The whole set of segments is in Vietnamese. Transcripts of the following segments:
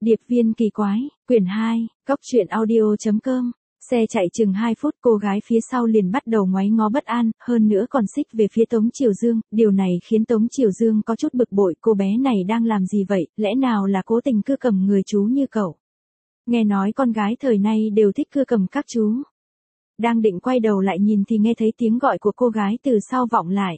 Điệp viên kỳ quái, quyển 2, Cóc truyện audio.com. Xe chạy chừng 2 phút, cô gái phía sau liền bắt đầu ngoáy ngó bất an, hơn nữa còn xích về phía Tống Triều Dương, điều này khiến Tống Triều Dương có chút bực bội, cô bé này đang làm gì vậy, lẽ nào là cố tình cưa cầm người chú như cậu. Nghe nói con gái thời nay đều thích cưa cầm các chú. Đang định quay đầu lại nhìn thì nghe thấy tiếng gọi của cô gái từ sau vọng lại.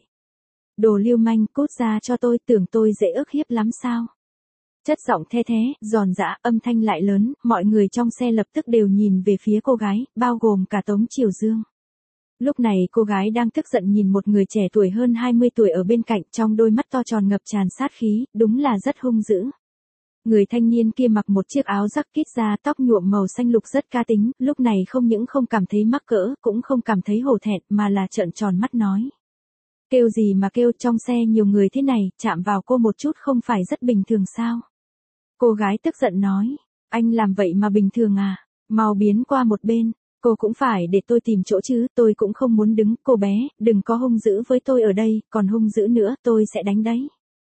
Đồ lưu manh, cút ra cho tôi, tưởng tôi dễ ức hiếp lắm sao. Chất giọng the thé, giòn giã, âm thanh lại lớn, mọi người trong xe lập tức đều nhìn về phía cô gái, bao gồm cả Tống Triều Dương. Lúc này cô gái đang tức giận nhìn một người trẻ tuổi hơn 20 tuổi ở bên cạnh, trong đôi mắt to tròn ngập tràn sát khí, đúng là rất hung dữ. Người thanh niên kia mặc một chiếc áo rắc kít da, tóc nhuộm màu xanh lục rất cá tính, lúc này không những không cảm thấy mắc cỡ, cũng không cảm thấy hổ thẹn, mà là trợn tròn mắt nói. Kêu gì mà kêu, trong xe nhiều người thế này, chạm vào cô một chút không phải rất bình thường sao? Cô gái tức giận nói, anh làm vậy mà bình thường à, mau biến qua một bên, cô cũng phải để tôi tìm chỗ chứ, tôi cũng không muốn đứng, cô bé, đừng có hung dữ với tôi ở đây, còn hung dữ nữa tôi sẽ đánh đấy.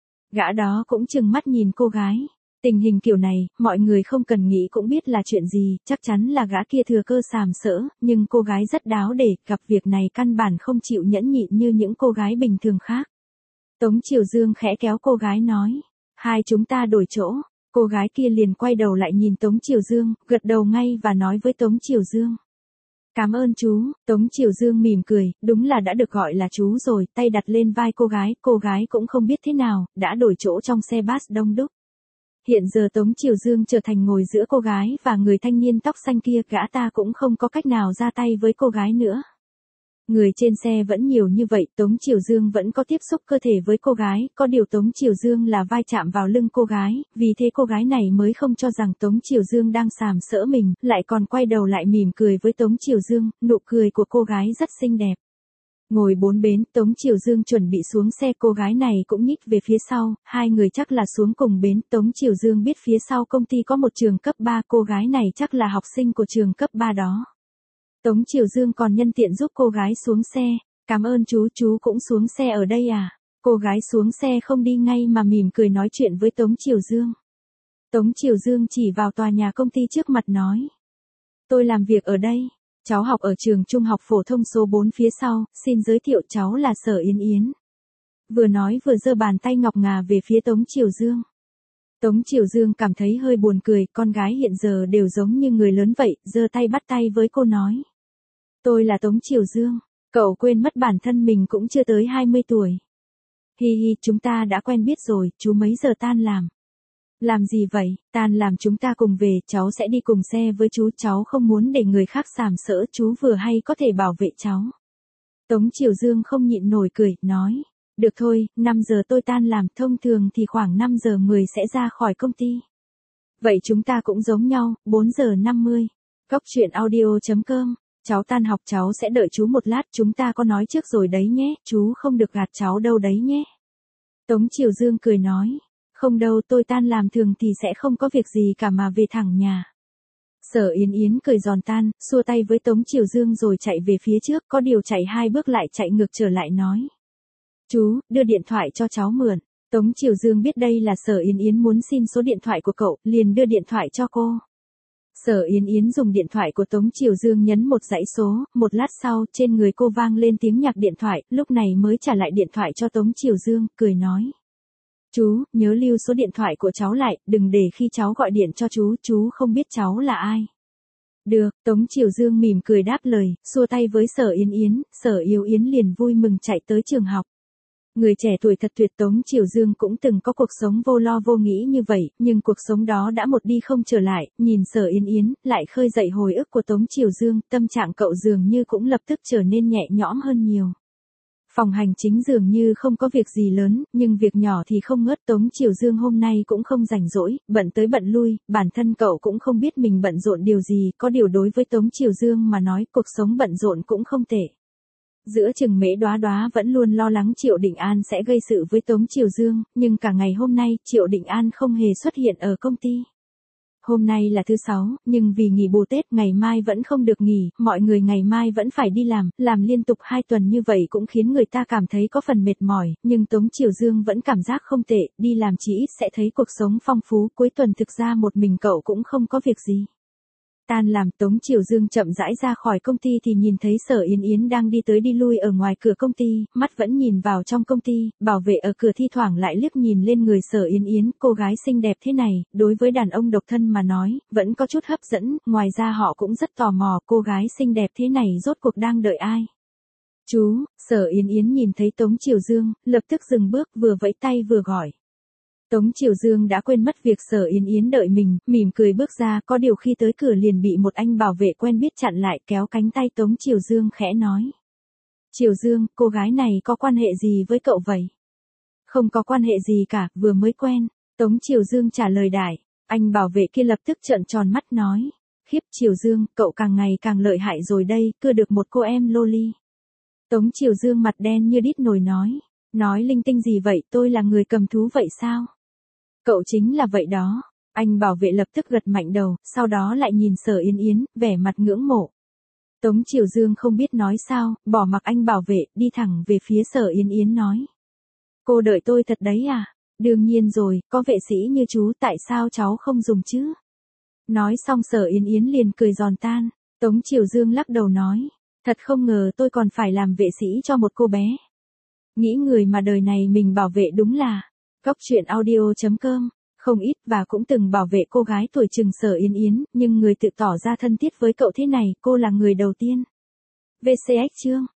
Gã đó cũng trừng mắt nhìn cô gái. Tình hình kiểu này, mọi người không cần nghĩ cũng biết là chuyện gì, chắc chắn là gã kia thừa cơ sàm sỡ, nhưng cô gái rất đáo để, gặp việc này căn bản không chịu nhẫn nhịn như những cô gái bình thường khác. Tống Triều Dương khẽ kéo cô gái nói, hai chúng ta đổi chỗ, cô gái kia liền quay đầu lại nhìn Tống Triều Dương, gật đầu ngay và nói với Tống Triều Dương. Cảm ơn chú, Tống Triều Dương mỉm cười, đúng là đã được gọi là chú rồi, tay đặt lên vai cô gái cũng không biết thế nào, đã đổi chỗ trong xe bus đông đúc. Hiện giờ Tống Triều Dương trở thành ngồi giữa cô gái và người thanh niên tóc xanh kia, gã ta cũng không có cách nào ra tay với cô gái nữa. Người trên xe vẫn nhiều như vậy, Tống Triều Dương vẫn có tiếp xúc cơ thể với cô gái, có điều Tống Triều Dương là vai chạm vào lưng cô gái, vì thế cô gái này mới không cho rằng Tống Triều Dương đang sàm sỡ mình, lại còn quay đầu lại mỉm cười với Tống Triều Dương, nụ cười của cô gái rất xinh đẹp. Ngồi bốn bến, Tống Triều Dương chuẩn bị xuống xe, cô gái này cũng nhích về phía sau, hai người chắc là xuống cùng bến, Tống Triều Dương biết phía sau công ty có một trường cấp 3, cô gái này chắc là học sinh của trường cấp 3 đó. Tống Triều Dương còn nhân tiện giúp cô gái xuống xe, cảm ơn chú cũng xuống xe ở đây à? Cô gái xuống xe không đi ngay mà mỉm cười nói chuyện với Tống Triều Dương. Tống Triều Dương chỉ vào tòa nhà công ty trước mặt nói. Tôi làm việc ở đây. Cháu học ở trường trung học phổ thông số 4 phía sau, xin giới thiệu cháu là Sở Yến Yến. Vừa nói vừa giơ bàn tay ngọc ngà về phía Tống Triều Dương. Tống Triều Dương cảm thấy hơi buồn cười, con gái hiện giờ đều giống như người lớn vậy, giơ tay bắt tay với cô nói. Tôi là Tống Triều Dương, cậu quên mất bản thân mình cũng chưa tới 20 tuổi. Hi hi, chúng ta đã quen biết rồi, chú mấy giờ tan làm? Làm gì vậy, tan làm chúng ta cùng về, cháu sẽ đi cùng xe với chú, cháu không muốn để người khác sàm sỡ, chú vừa hay có thể bảo vệ cháu. Tống Triều Dương không nhịn nổi cười, nói, được thôi, 5 giờ tôi tan làm, thông thường thì khoảng 5 giờ 10 sẽ ra khỏi công ty. Vậy chúng ta cũng giống nhau, 4 giờ 50. Cóc truyện audio.com, cháu tan học cháu sẽ đợi chú một lát, chúng ta có nói trước rồi đấy nhé, chú không được gạt cháu đâu đấy nhé. Tống Triều Dương cười nói. Không đâu, tôi tan làm thường thì sẽ không có việc gì cả mà về thẳng nhà. Sở Yến Yến cười giòn tan, xua tay với Tống Triều Dương rồi chạy về phía trước, có điều chạy 2 bước lại chạy ngược trở lại nói. Chú, đưa điện thoại cho cháu mượn. Tống Triều Dương biết đây là Sở Yến Yến muốn xin số điện thoại của cậu, liền đưa điện thoại cho cô. Sở Yến Yến dùng điện thoại của Tống Triều Dương nhấn một dãy số, một lát sau, trên người cô vang lên tiếng nhạc điện thoại, lúc này mới trả lại điện thoại cho Tống Triều Dương, cười nói. Chú, nhớ lưu số điện thoại của cháu lại, đừng để khi cháu gọi điện cho chú không biết cháu là ai. Được, Tống Triều Dương mỉm cười đáp lời, xua tay với Sở Yến Yến, Sở Yêu Yến liền vui mừng chạy tới trường học. Người trẻ tuổi thật tuyệt, Tống Triều Dương cũng từng có cuộc sống vô lo vô nghĩ như vậy, nhưng cuộc sống đó đã một đi không trở lại, nhìn Sở Yến Yến, lại khơi dậy hồi ức của Tống Triều Dương, tâm trạng cậu dường như cũng lập tức trở nên nhẹ nhõm hơn nhiều. Phòng hành chính dường như không có việc gì lớn, nhưng việc nhỏ thì không ngớt. Tống Triều Dương hôm nay cũng không rảnh rỗi, bận tới bận lui, bản thân cậu cũng không biết mình bận rộn điều gì, có điều đối với Tống Triều Dương mà nói, cuộc sống bận rộn cũng không tệ. Giữa chừng Mễ Đóa Đóa vẫn luôn lo lắng Triệu Định An sẽ gây sự với Tống Triều Dương, nhưng cả ngày hôm nay, Triệu Định An không hề xuất hiện ở công ty. Hôm nay là thứ 6, nhưng vì nghỉ bù Tết ngày mai vẫn không được nghỉ, mọi người ngày mai vẫn phải đi làm liên tục 2 tuần như vậy cũng khiến người ta cảm thấy có phần mệt mỏi, nhưng Tống Triều Dương vẫn cảm giác không tệ, đi làm chí ít sẽ thấy cuộc sống phong phú, cuối tuần thực ra một mình cậu cũng không có việc gì. Tan làm, Tống Triều Dương chậm rãi ra khỏi công ty thì nhìn thấy Sở Yến Yến đang đi tới đi lui ở ngoài cửa công ty, mắt vẫn nhìn vào trong công ty, bảo vệ ở cửa thi thoảng lại liếc nhìn lên người Sở Yến Yến, cô gái xinh đẹp thế này, đối với đàn ông độc thân mà nói, vẫn có chút hấp dẫn, ngoài ra họ cũng rất tò mò, cô gái xinh đẹp thế này rốt cuộc đang đợi ai. Chú, Sở Yến Yến nhìn thấy Tống Triều Dương, lập tức dừng bước, vừa vẫy tay vừa gọi. Tống Triều Dương đã quên mất việc Sở Yến Yến đợi mình, mỉm cười bước ra, có điều khi tới cửa liền bị một anh bảo vệ quen biết chặn lại, kéo cánh tay Tống Triều Dương khẽ nói. Triều Dương, cô gái này có quan hệ gì với cậu vậy? Không có quan hệ gì cả, vừa mới quen. Tống Triều Dương trả lời đại. Anh bảo vệ kia lập tức trợn tròn mắt nói. Khiếp Triều Dương, cậu càng ngày càng lợi hại rồi đây, cưa được một cô em loli. Tống Triều Dương mặt đen như đít nồi nói. Nói linh tinh gì vậy, tôi là người cầm thú vậy sao? Cậu chính là vậy đó. Anh bảo vệ lập tức gật mạnh đầu, sau đó lại nhìn Sở Yến Yến, vẻ mặt ngưỡng mộ. Tống Triều Dương không biết nói sao, bỏ mặc anh bảo vệ, đi thẳng về phía Sở Yến Yến nói. Cô đợi tôi thật đấy à? Đương nhiên rồi, có vệ sĩ như chú tại sao cháu không dùng chứ? Nói xong Sở Yến Yến liền cười giòn tan. Tống Triều Dương lắc đầu nói. Thật không ngờ tôi còn phải làm vệ sĩ cho một cô bé. Nghĩ người mà đời này mình bảo vệ đúng là. Cóc truyện audio.com, không ít và cũng từng bảo vệ cô gái tuổi chừng Sở Yến Yến, nhưng người tự tỏ ra thân thiết với cậu thế này, cô là người đầu tiên. VCX chương